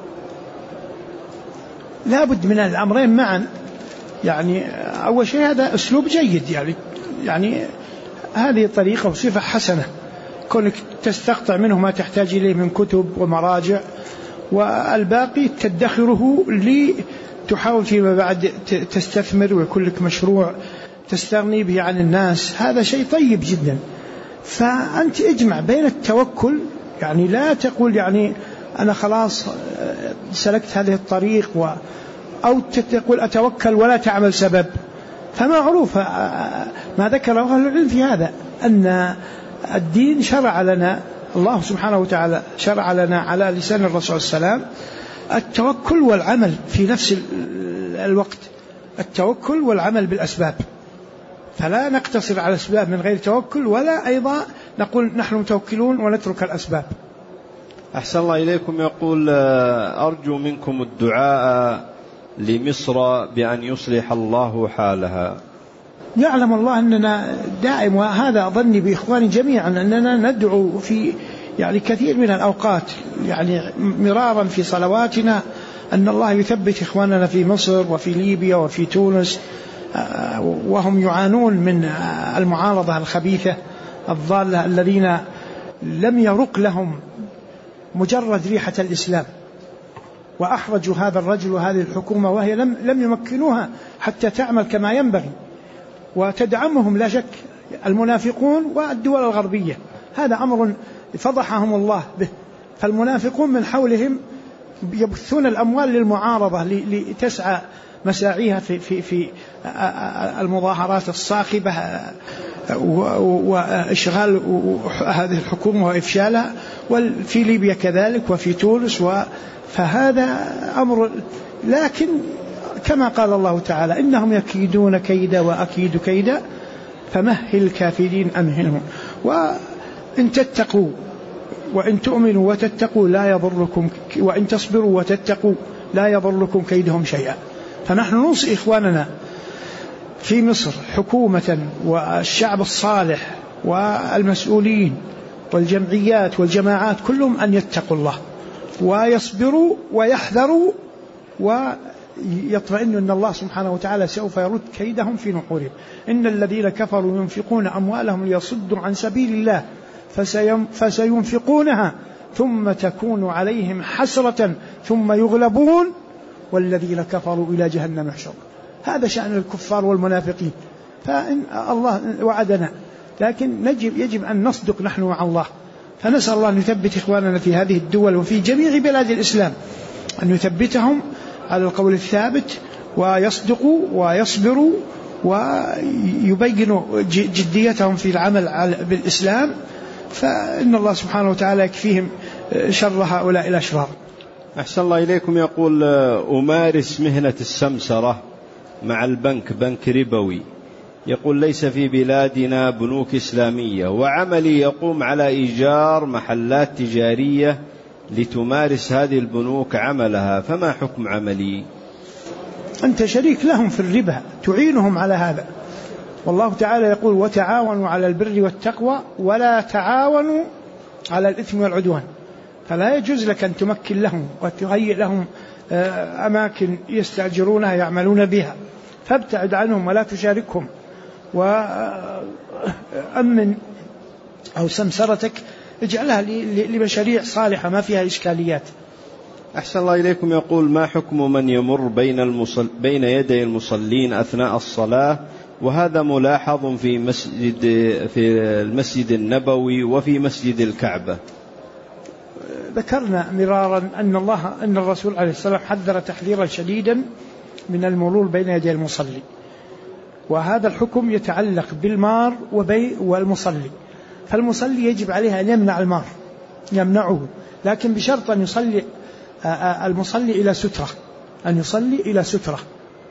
Speaker 1: لا بد من الأمرين معا. يعني أول شيء هذا أسلوب جيد، يعني هذه طريقة وصفة حسنة، كونك تستقطع منه ما تحتاج إليه من كتب ومراجع، والباقي تدخره لتحاول فيما بعد تستثمر ويكون لك مشروع تستغني به عن الناس. هذا شيء طيب جدا. فأنت اجمع بين التوكل، يعني لا تقول يعني أنا خلاص سلكت هذه الطريق أو تقول أتوكل ولا تعمل سبب. فمعروف ما ذكره أهل العلم في هذا، أن الدين شرع لنا، الله سبحانه وتعالى شرع لنا على لسان الرسول صلى الله عليه وسلم التوكل والعمل في نفس الوقت، التوكل والعمل بالأسباب. فلا نقتصر على الأسباب من غير توكل، ولا أيضا نقول نحن متوكلون ونترك الأسباب.
Speaker 2: أحسن الله إليكم. يقول أرجو منكم الدعاء لمصر بأن يصلح الله حالها.
Speaker 1: يعلم الله أننا دائم، وهذا ظني بإخواني جميعا، أننا ندعو في يعني كثير من الأوقات، يعني مرارا في صلواتنا، أن الله يثبت إخواننا في مصر وفي ليبيا وفي تونس، وهم يعانون من المعارضة الخبيثة الضالة، الذين لم يرق لهم مجرد ريحة الإسلام، وأحرجوا هذا الرجل وهذه الحكومة وهي لم يمكنوها حتى تعمل كما ينبغي. وتدعمهم لا شك المنافقون والدول الغربية، هذا أمر فضحهم الله به. فالمنافقون من حولهم يبثون الأموال للمعارضة لتسعى مساعيها في المظاهرات الصاخبة وإشغال هذه الحكومة وإفشالها، وفي ليبيا كذلك وفي تونس. فهذا أمر، لكن كما قال الله تعالى إنهم يكيدون كيدا وأكيد كيدا فمهل الكافرين أمهلهم. وإن تتقوا وإن تؤمنوا وتتقوا لا يضركم، وإن تصبروا وتتقوا لا يضركم كيدهم شيئا. فنحن نوصي إخواننا في مصر حكومة والشعب الصالح والمسؤولين والجمعيات والجماعات كلهم أن يتقوا الله ويصبروا ويحذروا ويطمئنوا أن الله سبحانه وتعالى سوف يرد كيدهم في نحورهم. إن الذين كفروا ينفقون أموالهم ليصدوا عن سبيل الله فسينفقونها ثم تكون عليهم حسرة ثم يغلبون والذين كفروا إلى جهنم يحشرون. هذا شأن الكفار والمنافقين. فإن الله وعدنا، لكن يجب أن نصدق نحن مع الله. فنسأل الله أن يثبت إخواننا في هذه الدول وفي جميع بلاد الإسلام، أن يثبتهم على القول الثابت ويصدقوا ويصبروا ويبينوا جديتهم في العمل بالإسلام، فإن الله سبحانه وتعالى يكفيهم شر هؤلاء الأشرار.
Speaker 2: أحسن الله إليكم. يقول أمارس مهنة السمسرة مع البنك، بنك ربوي. يقول ليس في بلادنا بنوك إسلامية، وعملي يقوم على إيجار محلات تجارية لتمارس هذه البنوك عملها، فما حكم عملي؟
Speaker 1: أنت شريك لهم في الربا، تعينهم على هذا. والله تعالى يقول وتعاونوا على البر والتقوى ولا تعاونوا على الإثم والعدوان. فلا يجوز لك أن تمكن لهم وتهيئ لهم أماكن يستأجرونها يعملون بها، فابتعد عنهم ولا تشاركهم، وأمن أو سمسرتك اجعلها لمشاريع صالحة ما فيها إشكاليات.
Speaker 2: أحسن الله إليكم. يقول ما حكم من يمر بين يدي المصلين أثناء الصلاة، وهذا ملاحظ في المسجد النبوي وفي مسجد الكعبة؟
Speaker 1: ذكرنا مرارا أن الرسول عليه السلام حذر تحذيرا شديدا من المرور بين يدي المصلي، وهذا الحكم يتعلق بالمار والمصلي. فالمصلي يجب عليه أن يمنع المار، يمنعه، لكن بشرط أن يصلي المصلي إلى سترة، أن يصلي إلى سترة.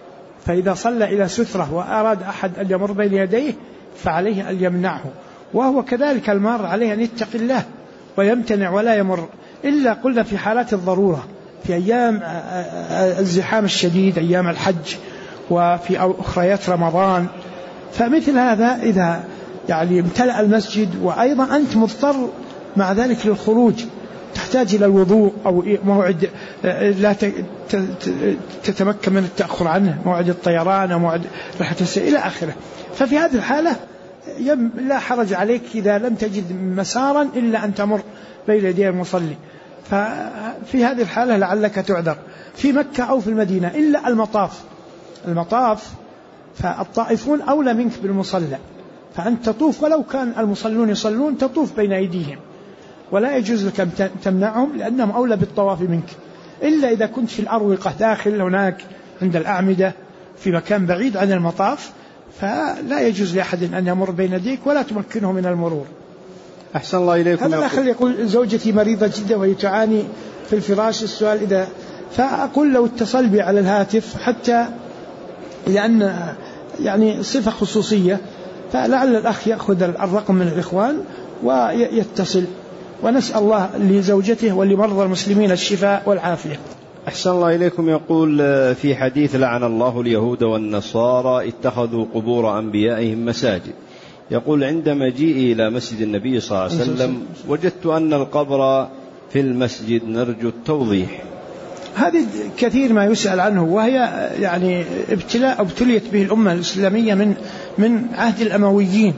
Speaker 1: فإذا صلى إلى سترة وأراد أحد أن يمر بين يديه فعليه أن يمنعه، وهو كذلك المار عليه أن يتقي الله ويمتنع ولا يمر، إلا قلنا في حالات الضرورة، في أيام الزحام الشديد، أيام الحج، وفي أخريات رمضان. فمثل هذا إذا يعني امتلأ المسجد وأيضا أنت مضطر مع ذلك للخروج، تحتاج إلى الوضوء أو موعد لا تتمكن من التأخر عنه، موعد الطيران أو موعد رحلة السير إلى آخره، ففي هذه الحالة لا حرج عليك إذا لم تجد مسارا إلا أن تمر بين يدي المصلي، ففي هذه الحالة لعلك تعذر. في مكة أو في المدينة إلا المطاف فالطائفون أولى منك بالمصلى، فأنت تطوف ولو كان المصلون يصلون تطوف بين أيديهم، ولا يجوز لك أن تمنعهم لأنهم أولى بالطواف منك، إلا إذا كنت في الأروقة داخل هناك عند الأعمدة في مكان بعيد عن المطاف، فلا يجوز لأحد أن يمر بين يديك ولا تمكنه من المرور.
Speaker 2: أحسن الله إليكم.
Speaker 1: هذا الأخ يقول زوجتي مريضة جدا وهي تعاني في الفراش، السؤال إذا فأقول لو اتصل بي على الهاتف حتى لأن يعني صفة خصوصية، فلعل الأخ يأخذ الرقم من الإخوان ويتصل، ونسأل الله لزوجته ولمرضى المسلمين الشفاء والعافية.
Speaker 2: أحسن الله إليكم. يقول في حديث لعن الله اليهود والنصارى اتخذوا قبور أنبيائهم مساجد، يقول عند مجيئي إلى مسجد النبي صلى الله عليه وسلم وجدت أن القبر في المسجد، نرجو التوضيح.
Speaker 1: هذه كثير ما يسأل عنه، وهي يعني ابتليت به الأمة الإسلامية من عهد الأمويين،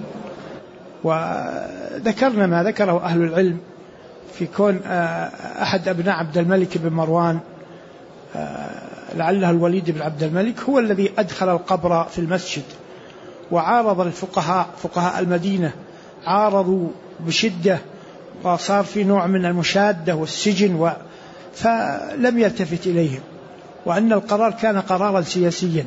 Speaker 1: وذكرنا ما ذكره أهل العلم في كون أحد أبناء عبد الملك بن مروان، لعله الوليد بن عبد الملك، هو الذي أدخل القبر في المسجد، وعارض فقهاء المدينة عارضوا بشدة، وصار في نوع من المشادة والسجن، فلم يلتفت إليهم، وأن القرار كان قرارا سياسيا.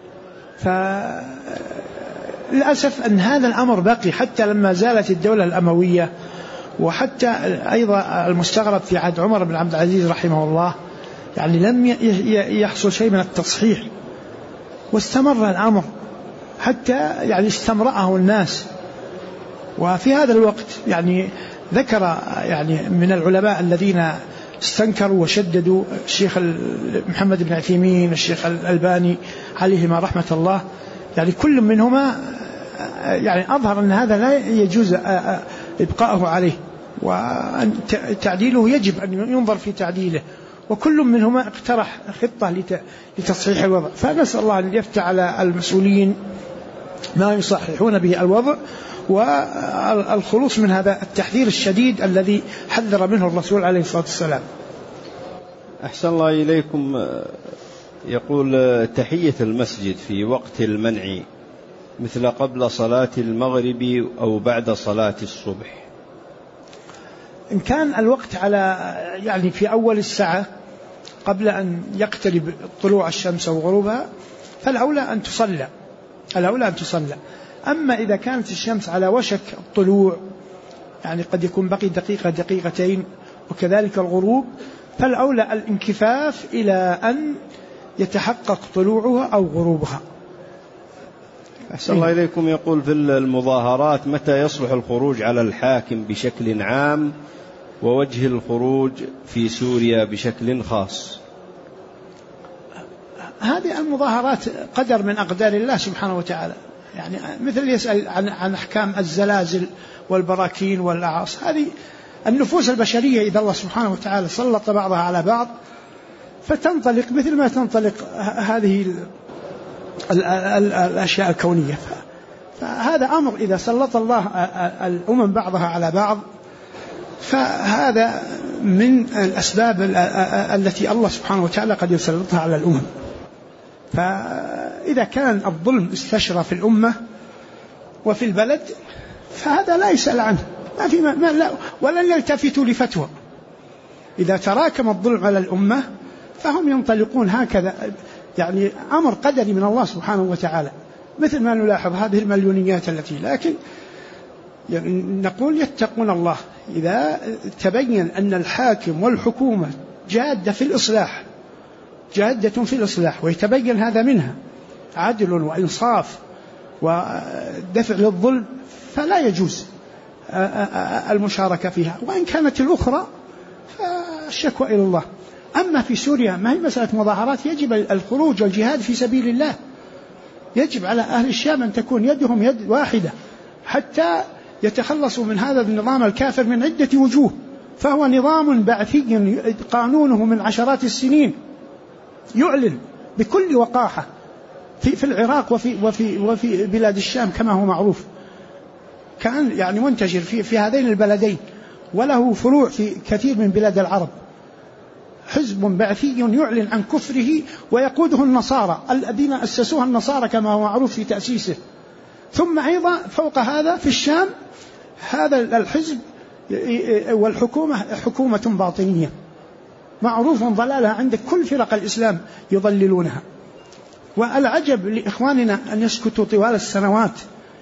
Speaker 1: فللأسف أن هذا الأمر بقي حتى لما زالت الدولة الأموية، وحتى أيضا المستغرب في عهد عمر بن عبد العزيز رحمه الله، يعني لم يحصل شيء من التصحيح، واستمر الأمر حتى يعني استمرأه الناس. وفي هذا الوقت يعني ذكر يعني من العلماء الذين استنكروا وشددوا الشيخ محمد بن عثيمين، الشيخ الألباني عليهما رحمة الله، يعني كل منهما يعني أظهر أن هذا لا يجوز إبقاءه عليه، وتعديله يجب أن ينظر في تعديله، وكل منهما اقترح خطة لتصحيح الوضع. فنسأل الله أن يفتح على المسؤولين ما يصححون به الوضع، والخلوص من هذا التحذير الشديد الذي حذر منه الرسول عليه الصلاة والسلام.
Speaker 2: أحسن الله إليكم. يقول تحية المسجد في وقت المنع مثل قبل صلاة المغرب أو بعد صلاة الصبح،
Speaker 1: إن كان الوقت على يعني في أول الساعة قبل أن يقترب طلوع الشمس وغروبها فالأولى أن تصلى. أما إذا كانت الشمس على وشك الطلوع، يعني قد يكون بقي دقيقة دقيقتين وكذلك الغروب، فالأولى الانكفاف إلى أن يتحقق طلوعها أو غروبها.
Speaker 2: أحسن الله إليكم. يقول في المظاهرات متى يصلح الخروج على الحاكم بشكل عام ووجه الخروج في سوريا بشكل خاص؟
Speaker 1: هذه المظاهرات قدر من أقدار الله سبحانه وتعالى، يعني مثل يسأل عن أحكام الزلازل والبراكين والأعاص، هذه النفوس البشرية إذا الله سبحانه وتعالى سلط بعضها على بعض فتنطلق مثل ما تنطلق هذه الأشياء الكونية. فهذا أمر إذا سلط الله الأمم بعضها على بعض فهذا من الأسباب التي الله سبحانه وتعالى قد يسلطها على الأمم. فإذا كان الظلم استشرى في الأمة وفي البلد فهذا لا يسأل عنه، ولن يلتفتوا لفتوى. إذا تراكم الظلم على الأمة فهم ينطلقون هكذا، يعني أمر قدري من الله سبحانه وتعالى، مثل ما نلاحظ هذه المليونيات التي، لكن نقول يتقون الله. إذا تبين أن الحاكم والحكومة جادة في الإصلاح ويتبين هذا منها، عدل وإنصاف ودفع للظلم فلا يجوز المشاركة فيها، وإن كانت الأخرى فالشكوى إلى الله. أما في سوريا ما هي مسألة مظاهرات، يجب الخروج والجهاد في سبيل الله، يجب على أهل الشام أن تكون يدهم يد واحدة حتى يتخلصوا من هذا النظام الكافر من عدة وجوه. فهو نظام بعثي قانونه من عشرات السنين، يعلن بكل وقاحة في العراق وفي بلاد الشام كما هو معروف، كان يعني منتشر في هذين البلدين، وله فروع في كثير من بلاد العرب. حزب بعثي يعلن عن كفره ويقوده النصارى الذين أسسوها النصارى كما هو معروف في تأسيسه. ثم أيضا فوق هذا في الشام هذا الحزب والحكومة حكومة باطنية معروف ضلالها عند كل فرق الإسلام يضللونها. والعجب لإخواننا أن يسكتوا طوال السنوات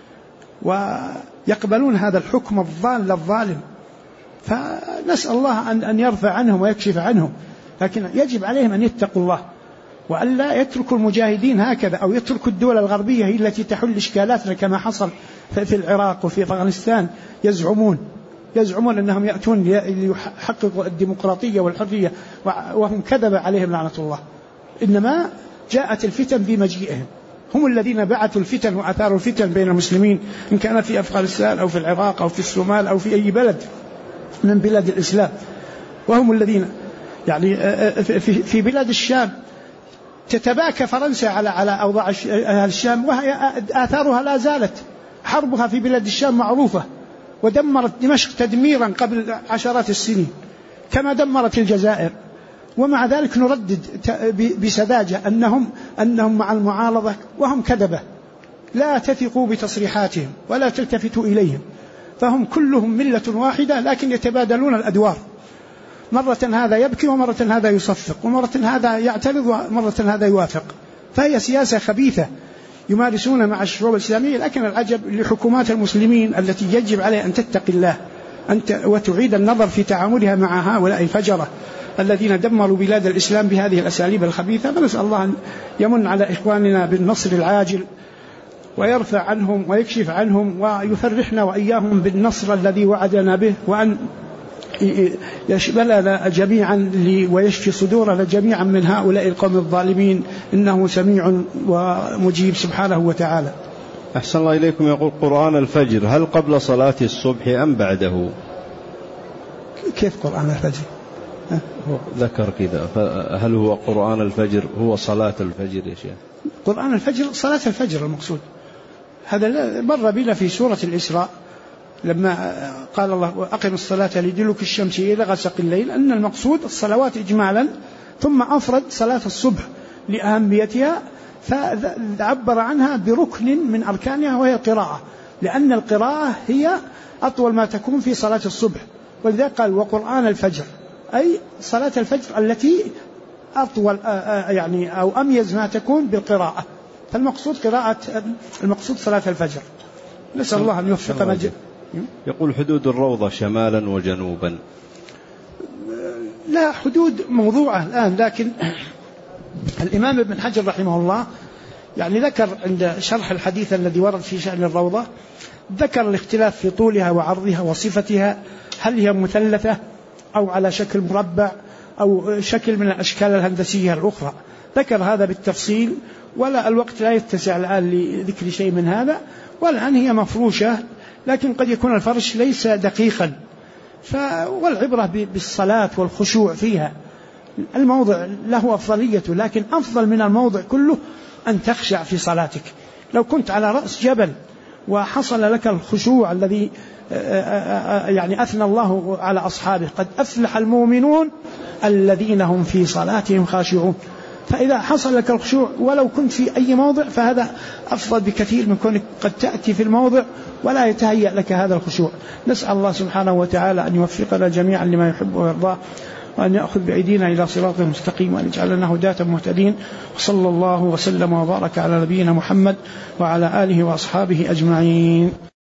Speaker 1: ويقبلون هذا الحكم الضال الظالم، فنسأل الله أن يرفع عنهم ويكشف عنهم، لكن يجب عليهم أن يتقوا الله وألا يتركوا المجاهدين هكذا، أو يتركوا الدول الغربية هي التي تحل إشكالاتنا كما حصل في العراق وفي أفغانستان. يزعمون أنهم يأتون ليحققوا الديمقراطية والحرية وهم كذب عليهم لعنة الله. إنما جاءت الفتن بمجيئهم، هم الذين بعثوا الفتن وأثاروا الفتن بين المسلمين، إن كان في أفغانستان أو في العراق أو في الصومال أو في أي بلد من بلاد الإسلام. وهم الذين يعني في بلاد الشام تتباكى فرنسا على أوضاع الشام، وهي آثارها لا زالت. حربها في بلاد الشام معروفة، ودمرت دمشق تدميرا قبل عشرات السنين كما دمرت الجزائر. ومع ذلك نردد بسذاجة أنهم مع المعارضة وهم كذبة. لا تثقوا بتصريحاتهم ولا تلتفتوا إليهم، فهم كلهم ملة واحدة لكن يتبادلون الأدوار، مرة هذا يبكي ومرة هذا يصفق ومرة هذا يعترض ومرة هذا يوافق. فهي سياسة خبيثة يمارسون مع الشعوب الإسلامية. لكن العجب لحكومات المسلمين التي يجب عليها أن تتقي الله وتعيد النظر في تعاملها مع هؤلاء الفجرة الذين دمروا بلاد الإسلام بهذه الأساليب الخبيثة. فنسأل الله أن يمن على إخواننا بالنصر العاجل ويرفع عنهم ويكشف عنهم ويفرحنا وإياهم بالنصر الذي وعدنا به، وأن يشملنا جميعا ويشفي صدورنا جميعا من هؤلاء القوم الظالمين، إنه سميع ومجيب سبحانه وتعالى.
Speaker 2: أحسن الله إليكم. يقول قرآن الفجر هل قبل صلاة الصبح أم بعده؟
Speaker 1: كيف قرآن الفجر؟
Speaker 2: هو ذكر كذا، فهل هو قرآن الفجر هو صلاة الفجر يا شيخ؟
Speaker 1: قرآن الفجر صلاة الفجر المقصود. هذا مر بنا في سورة الإسراء لما قال الله أقم الصلاة لدلوك الشمس إلى غسق الليل، أن المقصود الصلوات إجمالا، ثم أفرد صلاة الصبح لأهميتها فعبر عنها بركن من أركانها وهي القراءة، لأن القراءة هي أطول ما تكون في صلاة الصبح. ولذلك قال وقرآن الفجر، أي صلاة الفجر التي أطول يعني أو أميز ما تكون بالقراءة، فالمقصود المقصود صلاة الفجر. نسأل الله أن يوفقنا.
Speaker 2: يقول حدود الروضة شمالا وجنوبا.
Speaker 1: لا حدود موضوعة الآن، لكن الإمام ابن حجر رحمه الله يعني ذكر عند شرح الحديث الذي ورد في شأن الروضة، ذكر الاختلاف في طولها وعرضها وصفتها، هل هي مثلثة أو على شكل مربع أو شكل من الأشكال الهندسية الأخرى، ذكر هذا بالتفصيل، ولا الوقت لا يتسع الآن لذكر شيء من هذا. والآن هي مفروشة، لكن قد يكون الفرش ليس دقيقا، والعبرة بالصلاة والخشوع فيها. الموضع له أفضليته، لكن أفضل من الموضع كله أن تخشع في صلاتك. لو كنت على رأس جبل وحصل لك الخشوع الذي يعني أثنى الله على أصحابه قد أفلح المؤمنون الذين هم في صلاتهم خاشعون، فإذا حصل لك الخشوع ولو كنت في أي موضع فهذا أفضل بكثير من كونك قد تأتي في الموضع ولا يتهيأ لك هذا الخشوع. نسأل الله سبحانه وتعالى أن يوفقنا جميعا لما يحب ويرضاه، وأن يأخذ بأيدينا إلى صراط مستقيم، وأن يجعلنا هداة مهتدين. وصلى الله وسلم وبارك على نبينا محمد وعلى آله وأصحابه أجمعين.